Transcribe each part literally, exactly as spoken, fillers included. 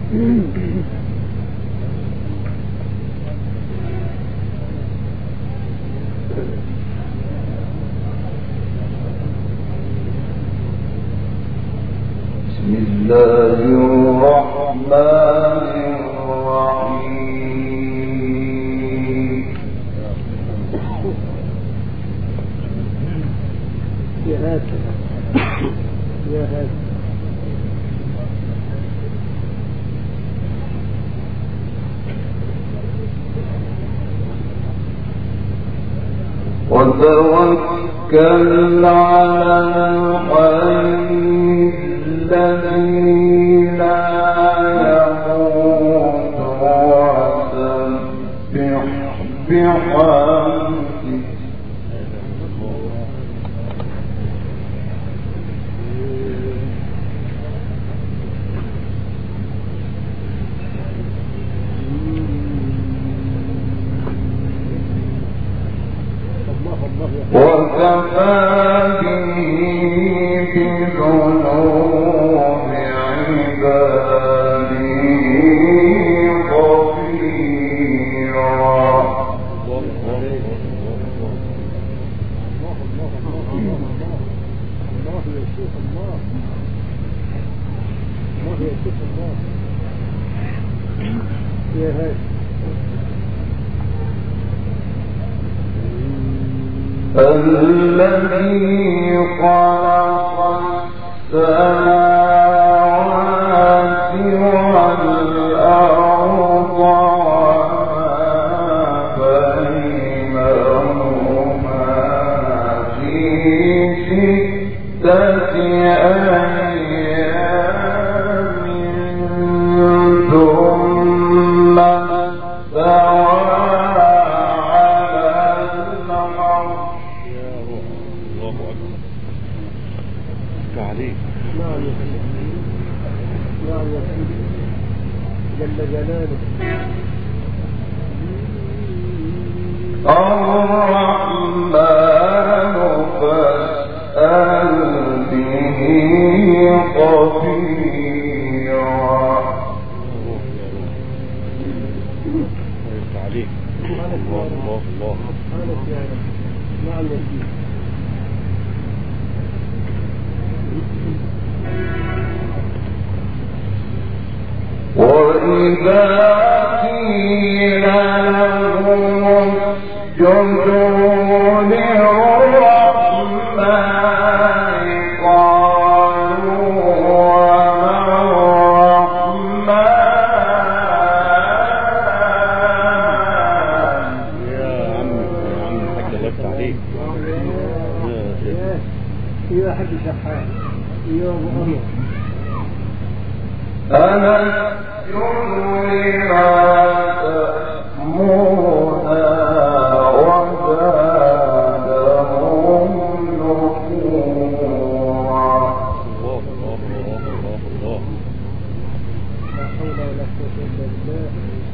بسم الله الرحمن الرحيم. يا هكذا يا هكذا وتوكل على الحي الذي لا يموت وسبح بحمده وكفى به بذنوب عباده خبيرا. الذي خلق السماوات والأرض وما بينهما في ستة أيام ثم استوى جل جلاله. الرحمن فاسأل به خبيرا. الله الله الله نعم يا سيدي. وإذا قيل لهم اسجدوا للرحمن قالوا وما الرحمن. يا عم يا عم الحاج لفت عليك. يا حاج شحات يا ابو امر أنا لما تأمرنا وزادهم نفورا. الله الله الله الله. لا حول ولا قوة إلا بالله.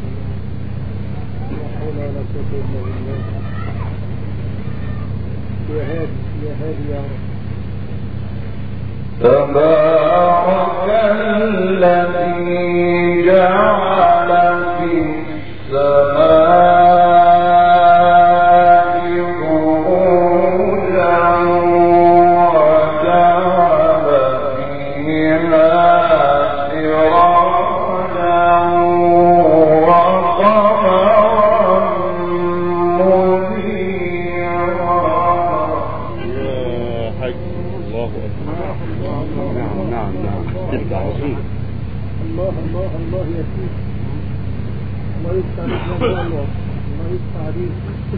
لا حول ولا قوة إلا بالله. يا هادي يا هادي يا رب. تبارك الذي جعل في السماء بروجا وجعل فيها سراجا وقمرا منيرا. يا حاج الله أكبر. نعم نعم نعم تبدأ عظيم. الله الله الله يا سيدي. الله يفتح عليك يا الله. الله يفتح عليك.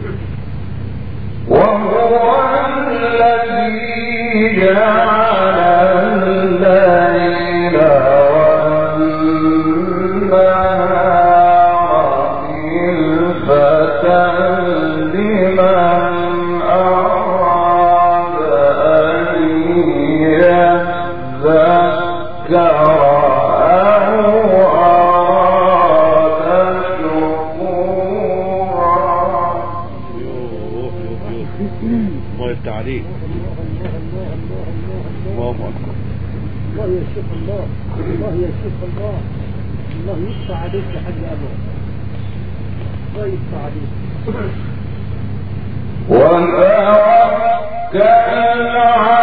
وهو الذي جعل الليل والنهار خلفة لمن أراد أن يذكر أو أراد شكورا. الله يفتح عليك. الله أكبر. الله يا الله يفتح عليك يا حاج أبو الله يفتح عليك وتوكل على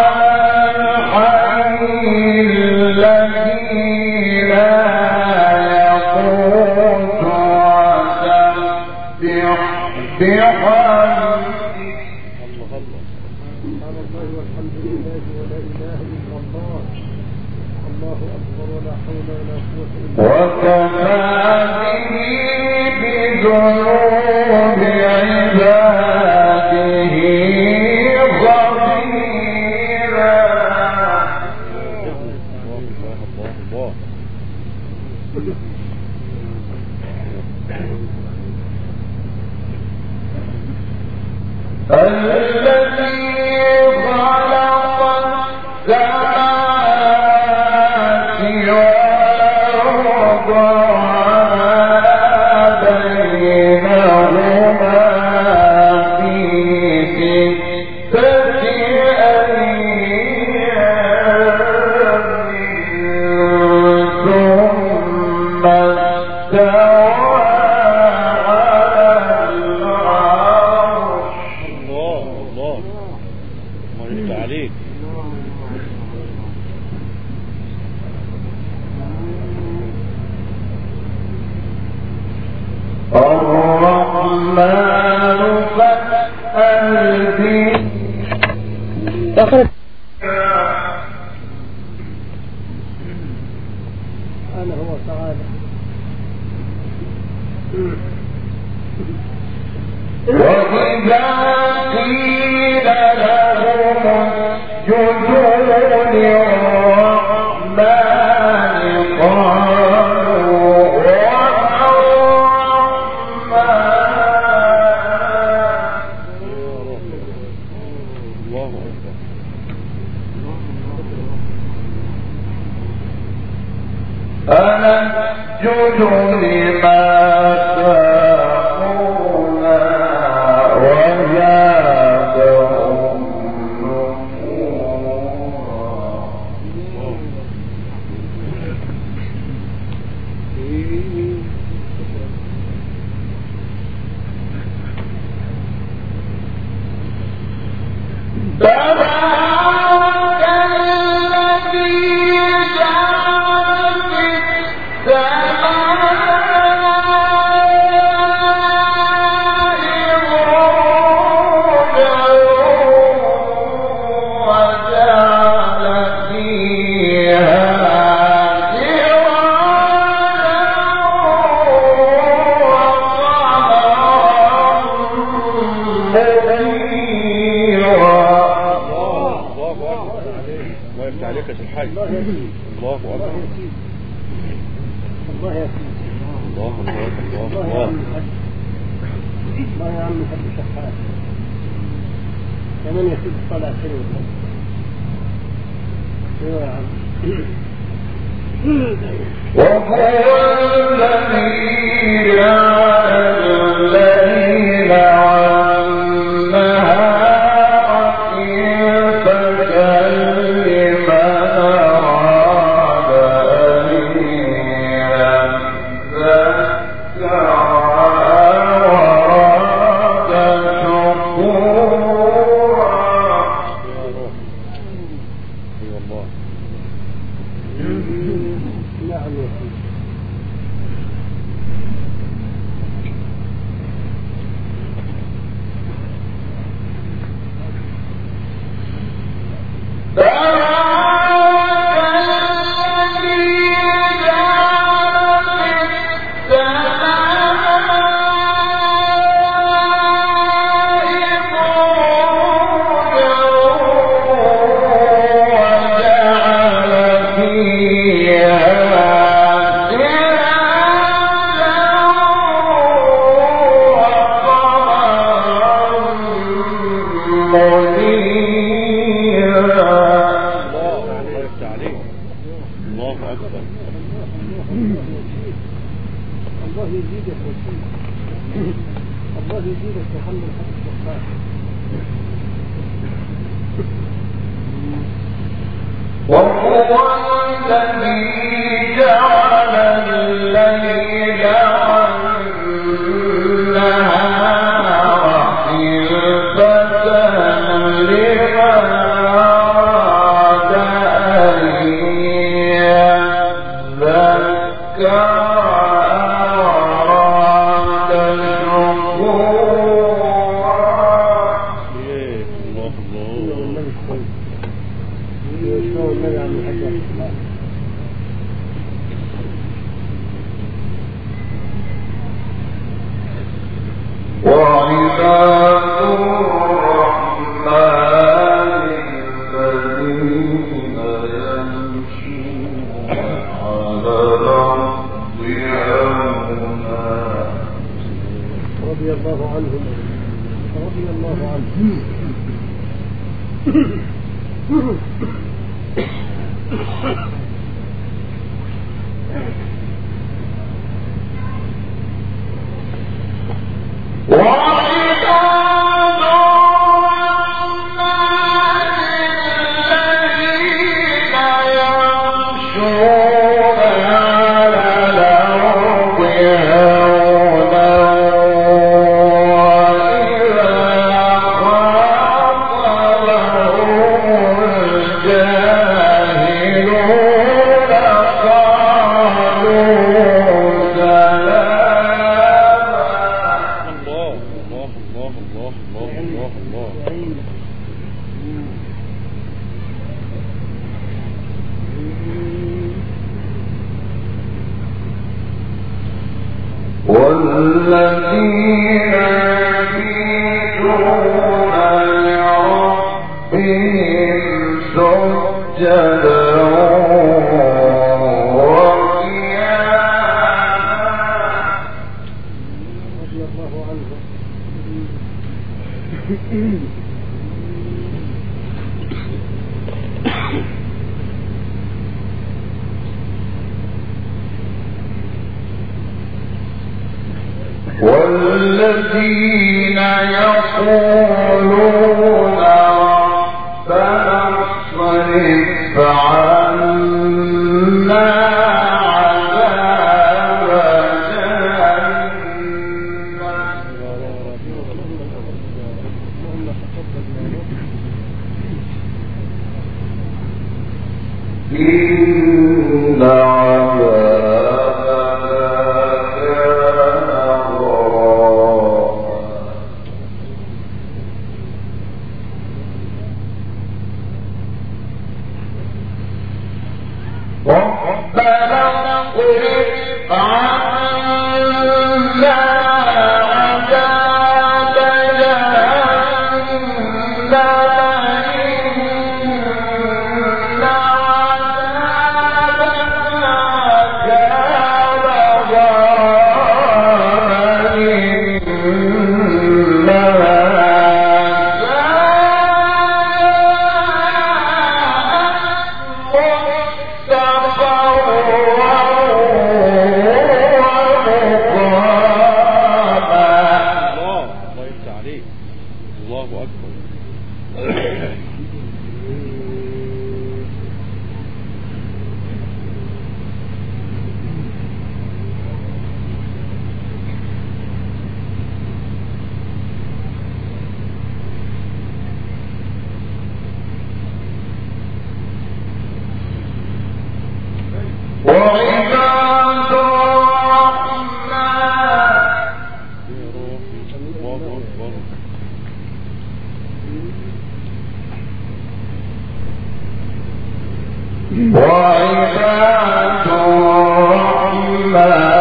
الحي الذي لا يموت وسبح بحمده سبحان الله والحمد لله ولا إله إلا الله الله أكبر ولا حول ولا قوة إلا بالله وكفى به بذنوب عباده خبيرا. الذي خلق السماوات والأرض وما بينهما في ستة أيام ثم استوى على العرش. الله الله ما يفتح عليك. الرحمن فاسأل به. أنا هو تعالى وإذا قيل لهم اسجدوا للرحمن قالوا وما الرحمن. الله أكبر. أنسجد لما تأمرنا وزادهم نفورا. تبارك الذي جعل في السماء بروجا وجعل فيها عليك يا الحي. الله يا سيدي الله أكبر. الله يا سيدي الله الله الله الله يا الله. عم الحاج الله يا عم الحاج شحات كمان يا سيدي طلع حلو ايوه يا عم وهو الذي جعل الليل والنهار خلفة لمن أراد أن يذكر وأراد شكورا. اي والله. نعم يا سيدي الله يزيدك يا سيدي الله يزيدك يا عم الحاج شحات وهو الذي جعل الليل والذين يقولون ربنا اصرف عنا عذاب جهنم إن وعباد الرحمن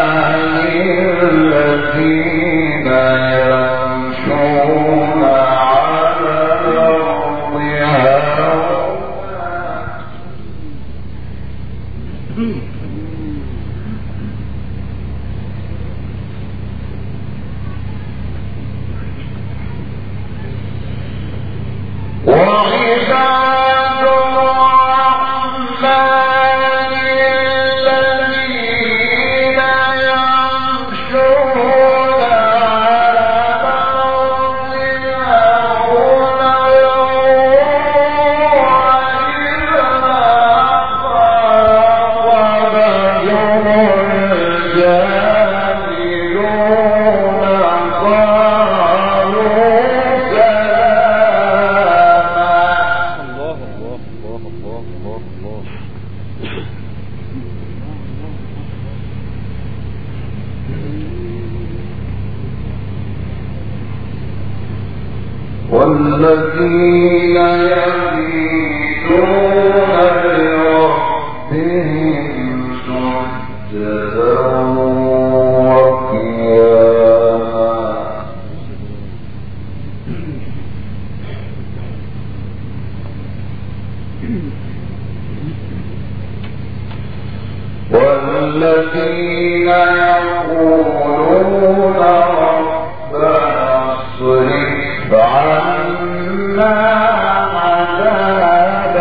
الذين يمشون على الأرض وعباد الرحمن الذين يمشون والذين يبيتون لربهم سجدا وقياما والذين يقولون ربنا اصرف عنا عذاب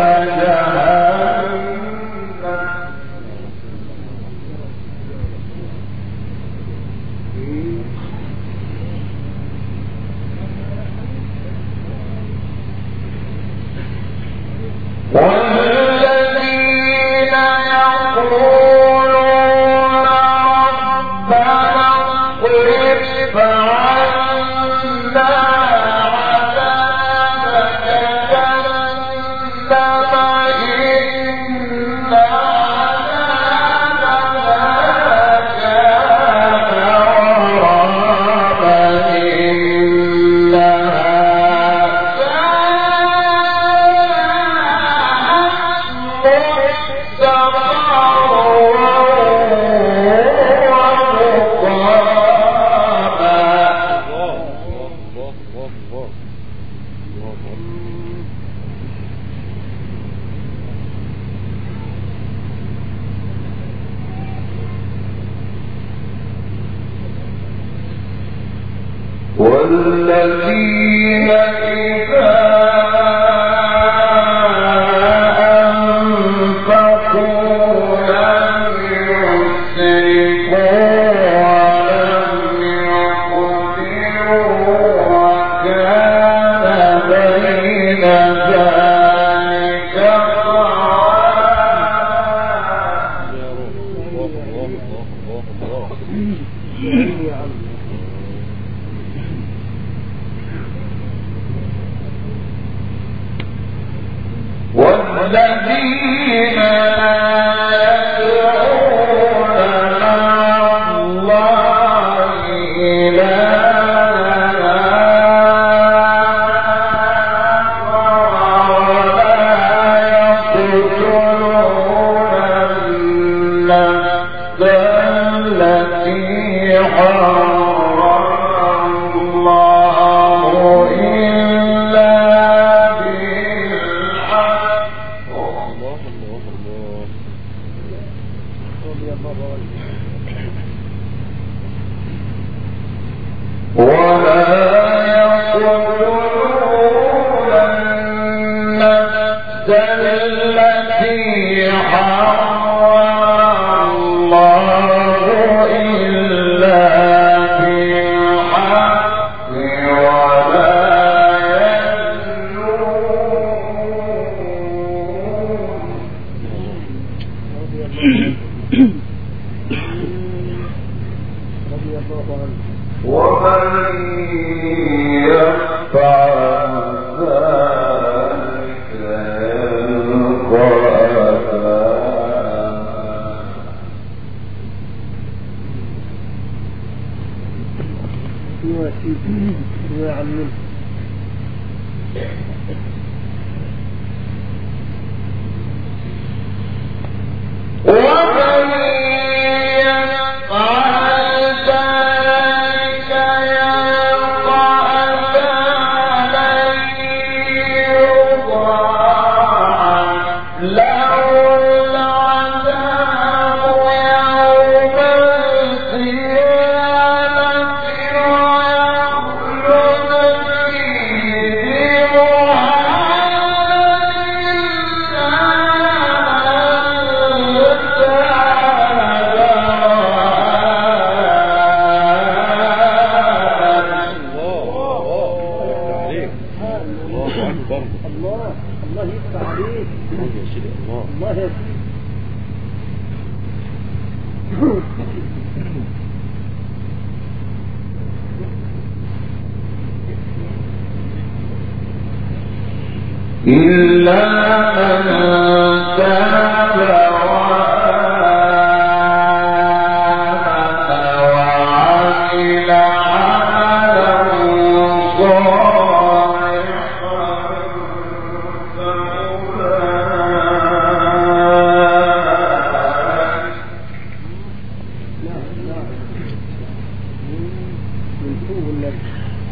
جهنم والذين يقولون ربنا اصرف عنا عذاب جهنم إن عذابها كان غراما إنها والذين إذا أنفقوا لم يسرفوا ولم يقتروا وكان بين ذلك قواما والذين يدعون مع الله إلها ولا يقتلون النفس التي حرم الله إلا ولا يقتلون النفس التي حرم الله إلا بالحق ولا يزنون ومن يفعل ذلك يلقى أثاما ومن إلا من تاب وآمن وعمل عملا صالحا من فوق النبي.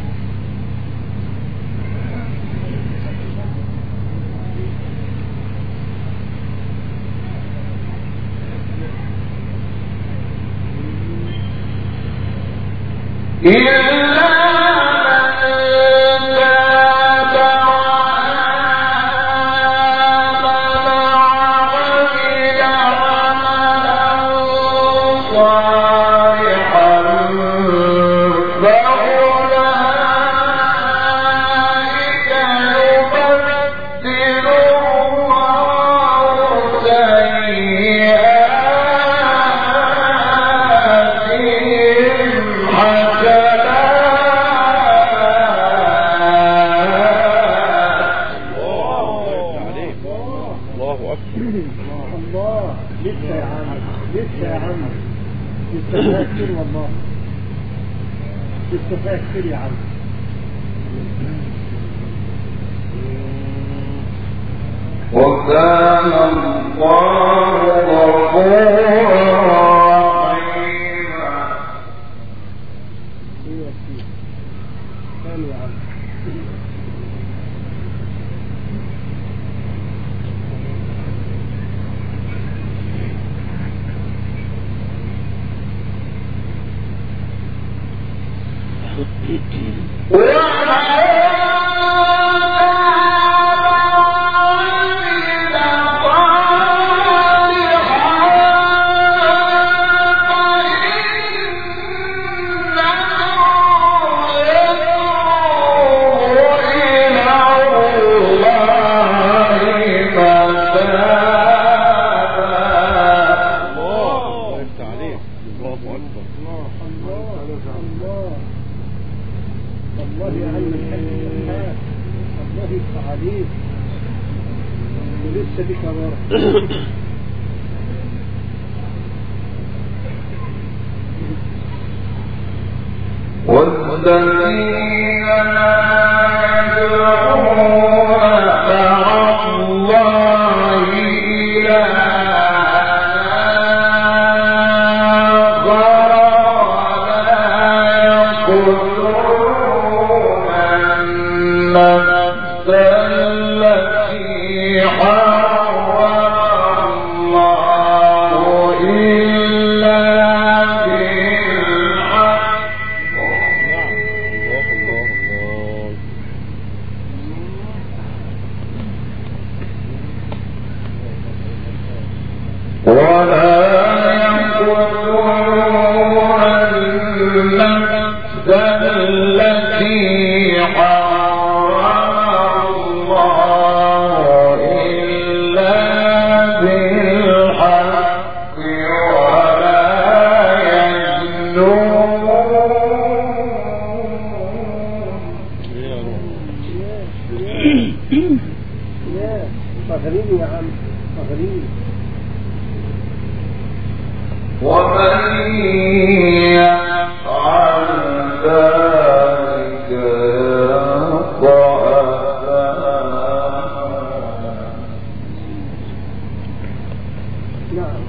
الله لسه يا عم، لسه يا عم، لسه فيها كتير والله، لسه فيها كتير يا عم. وكان الله غفورا رحيما. ايه يا سيدي ثاني يا عم. والذين لا يدعون مع الله إلها ولا يقتلون النفس التي حرم الله إلا فغريني يا عم فغريني. ومن يفعل ذلك يلقى نعم.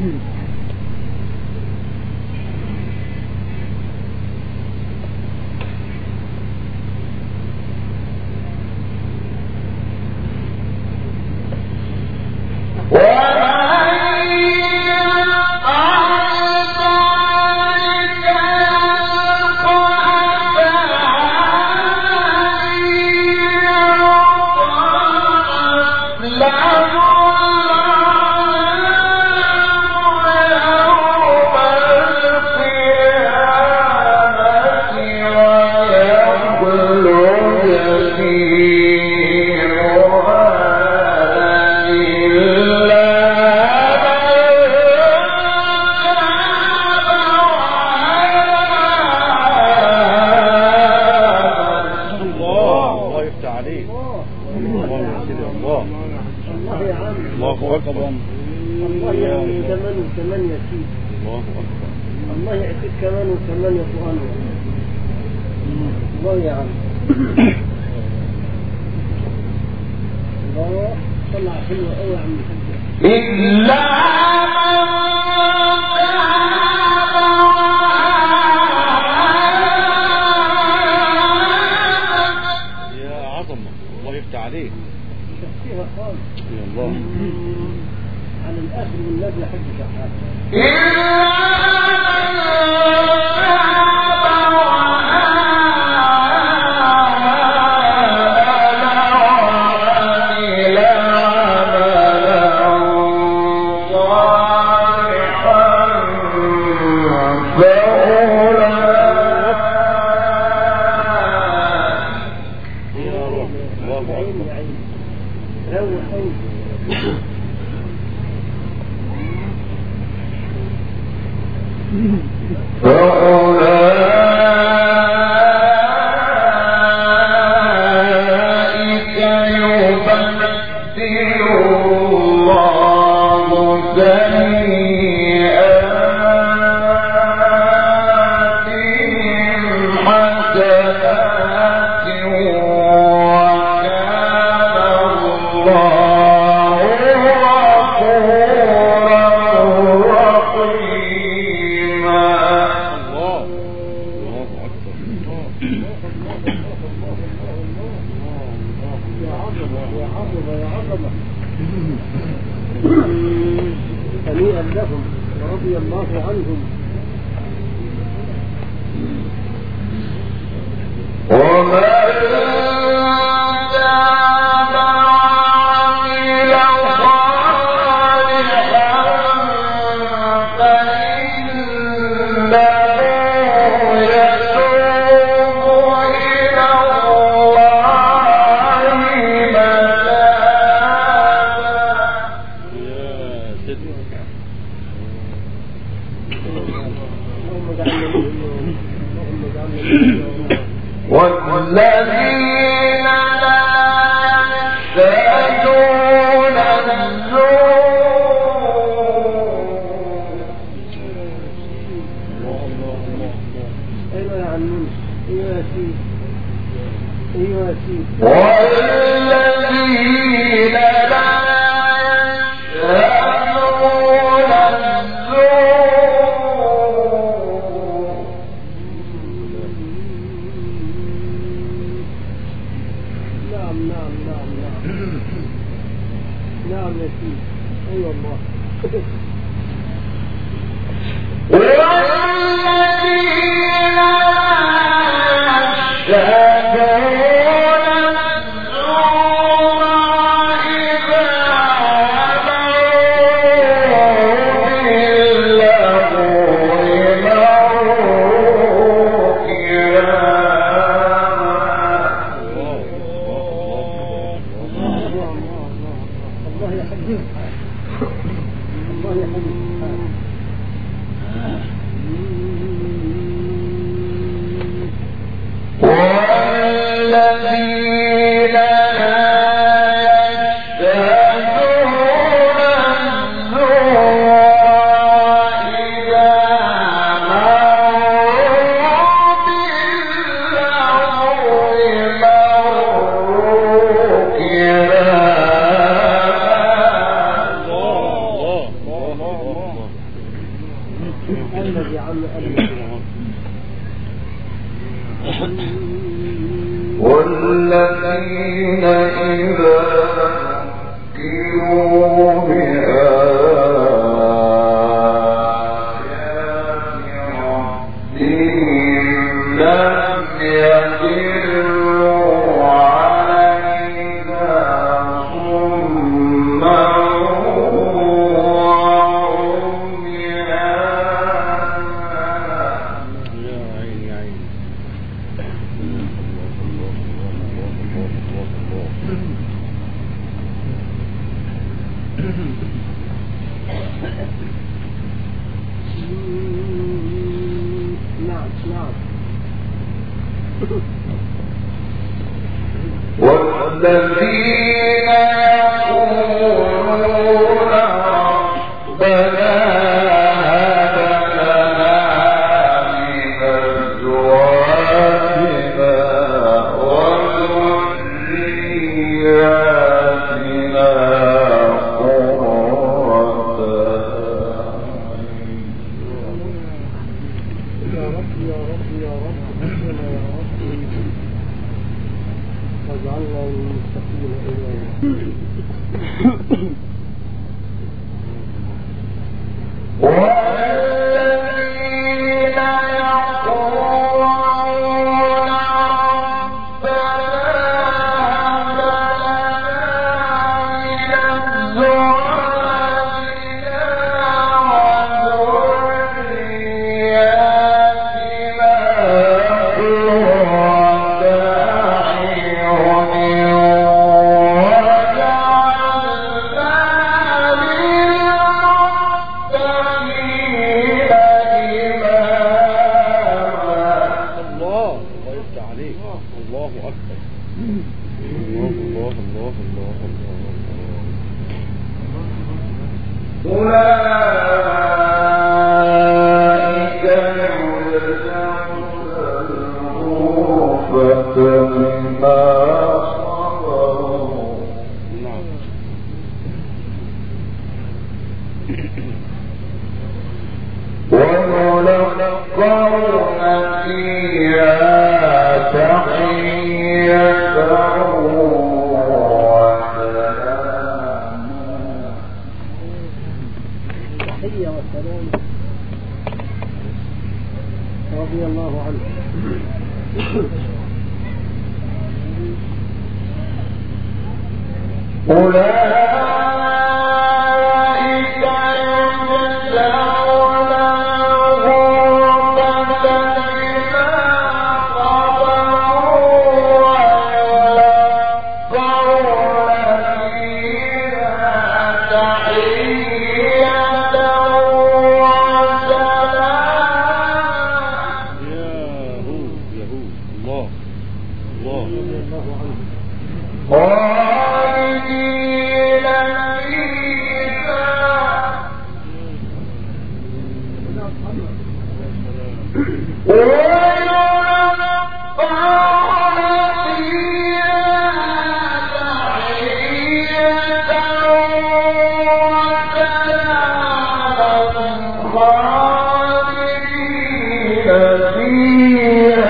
الله يعطيك كمان وكمان يا فؤاد. الله يا عم. الله طلع حلوة قوي يا عم الحاج. إلا من تاب هنيئا لهم ورضي الله عنهم. والذين لا يشهدون ايوه يا عمي، ايوه يا سيدي، ايوه يا سيدي. والذين لا يشهدون نعم نعم نعم نعم نعم يا سيدي، ايوه الله. والذين يشهدون الزور إذا مروا باللغو مروا كراما. الله يا حبيبي، الله يا حبيبي. والذين لا يشهدون الزور إذا مروا باللغو مروا كراما. الذي عم الذي والذين إذا ذكروا بآيات ربهم لم يخروا عليها صما نعم نعم. والذين يقولون ربنا هب لنا من أزواجنا وذرياتنا قرة يا رب يا رب يا رب اغفرنا يا رب واجعلنا من المتقين إليك. والذين يقولون ربنا هب لنا من أزواجنا وذرياتنا قرة أعين وجعلنا للمتقين إماما. أكبر. الله الله الله الله الله أولئك يجزون الغرفة بما صبروا. نعم. ويلقون فيها تحية تحية والسلام رضي الله عنه. أولئك يجزون الغرفة بما صبروا ويلقون فيها تحية وسلام. ياهو ياهو الله الله رضي الله عنه. خالدين فيها ويلقون فيها تحية وسلام خالدين فيها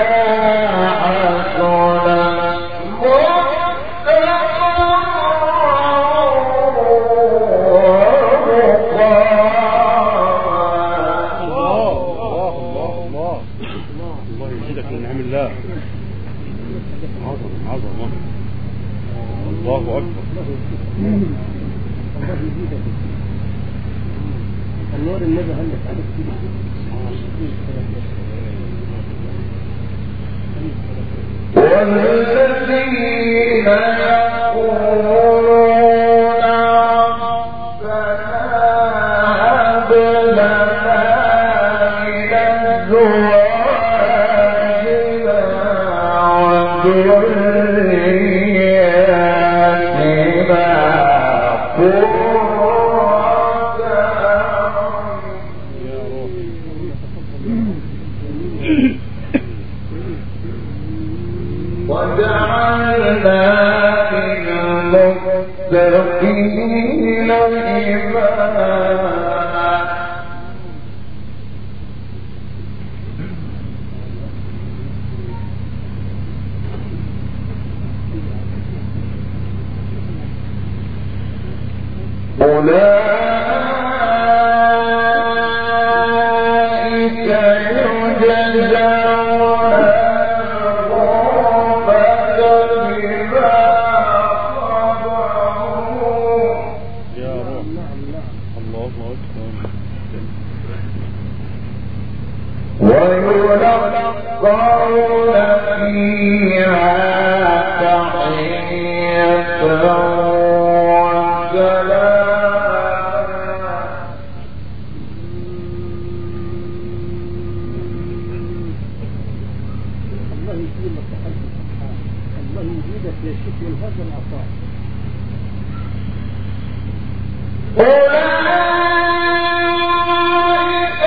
عظمة. الله أكبر. الله يزيدك. النور النبي هلك عليك كده. والذين يقولون ربنا هب لنا من أزواجنا وذرياتنا قرة يا روح. وجعلنا للمتقين إماما. أولئك يجزون يا روح. الله أكبر. ويلقون فيها تحية الله يكرمك يا حبيبي. الله يزيدك يا شيخ من هذا العطاء. أولئك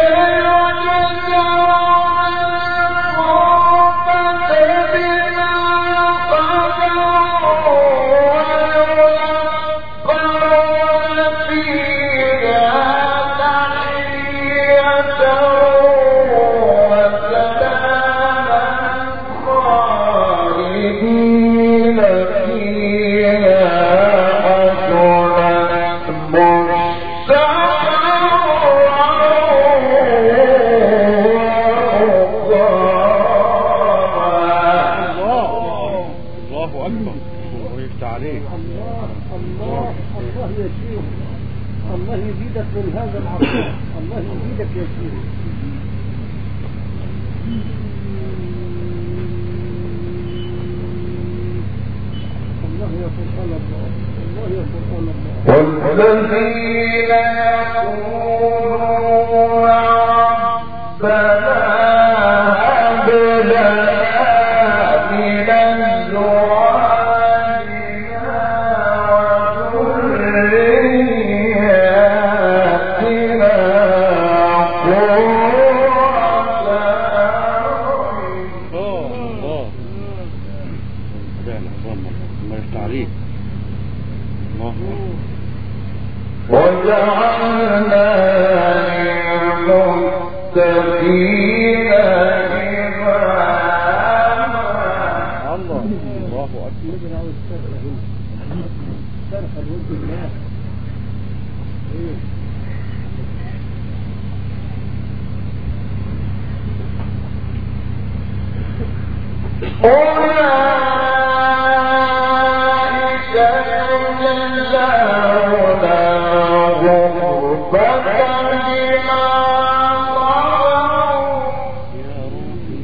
يجزون الغرفة بما صبروا ويلقون فيها تحية وسلاما خالدين فيها الله يزيدك من هذا العطاء. الله يزيدك يا شيخ. الله يا سبحان الله. الله يا سبحان الله. والذين يقولون ربنا هب لنا من عليك. الله أكبر. وجعلنا للمتقين إماما. الله الله أكبر. ابن عاوز سرخة هنا سرخة الود الله ايه أولئك يجزون غرفة بما صبروا يا ربي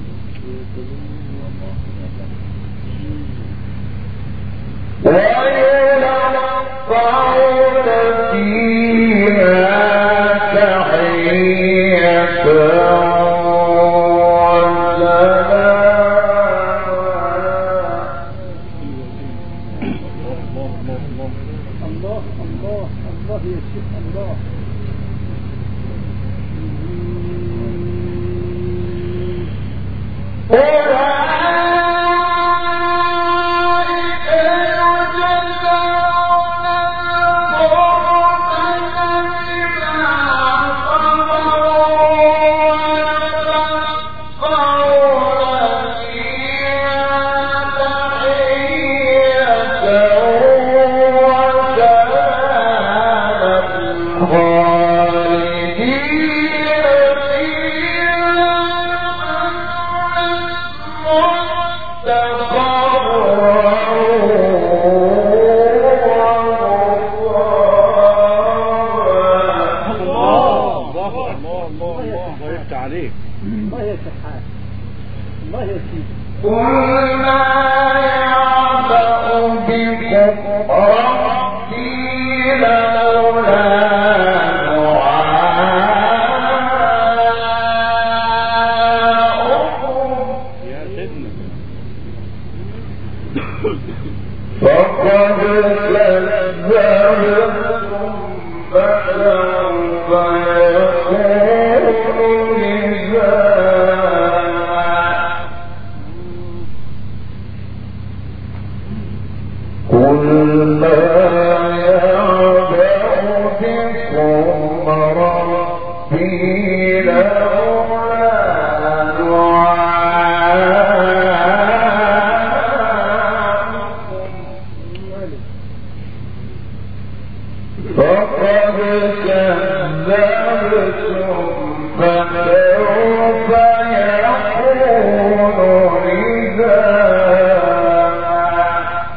ويلقون فيها تحية الله الله الله يا شيخ الله أولئك يجزون الغرفة بما صبروا ويلقون فيها تحية وسلاما خالدين الله الله الله الله يفتح عليك. الله يا شحات الله يا سيدي قل ما يعبأ بكم ربي لولا دعاؤكم يا سيدنا. فقد كذبتم فسوف يكون لزاما قل ما يعبأ بكم ربي لولا دعاؤكم فقد كذبتم فسوف يكون لزاما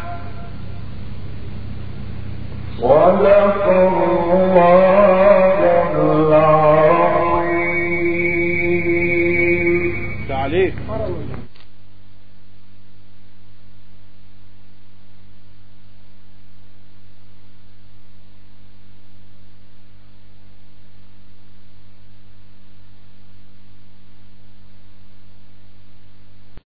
صدق الله العظيم. يفتح عليك. حرم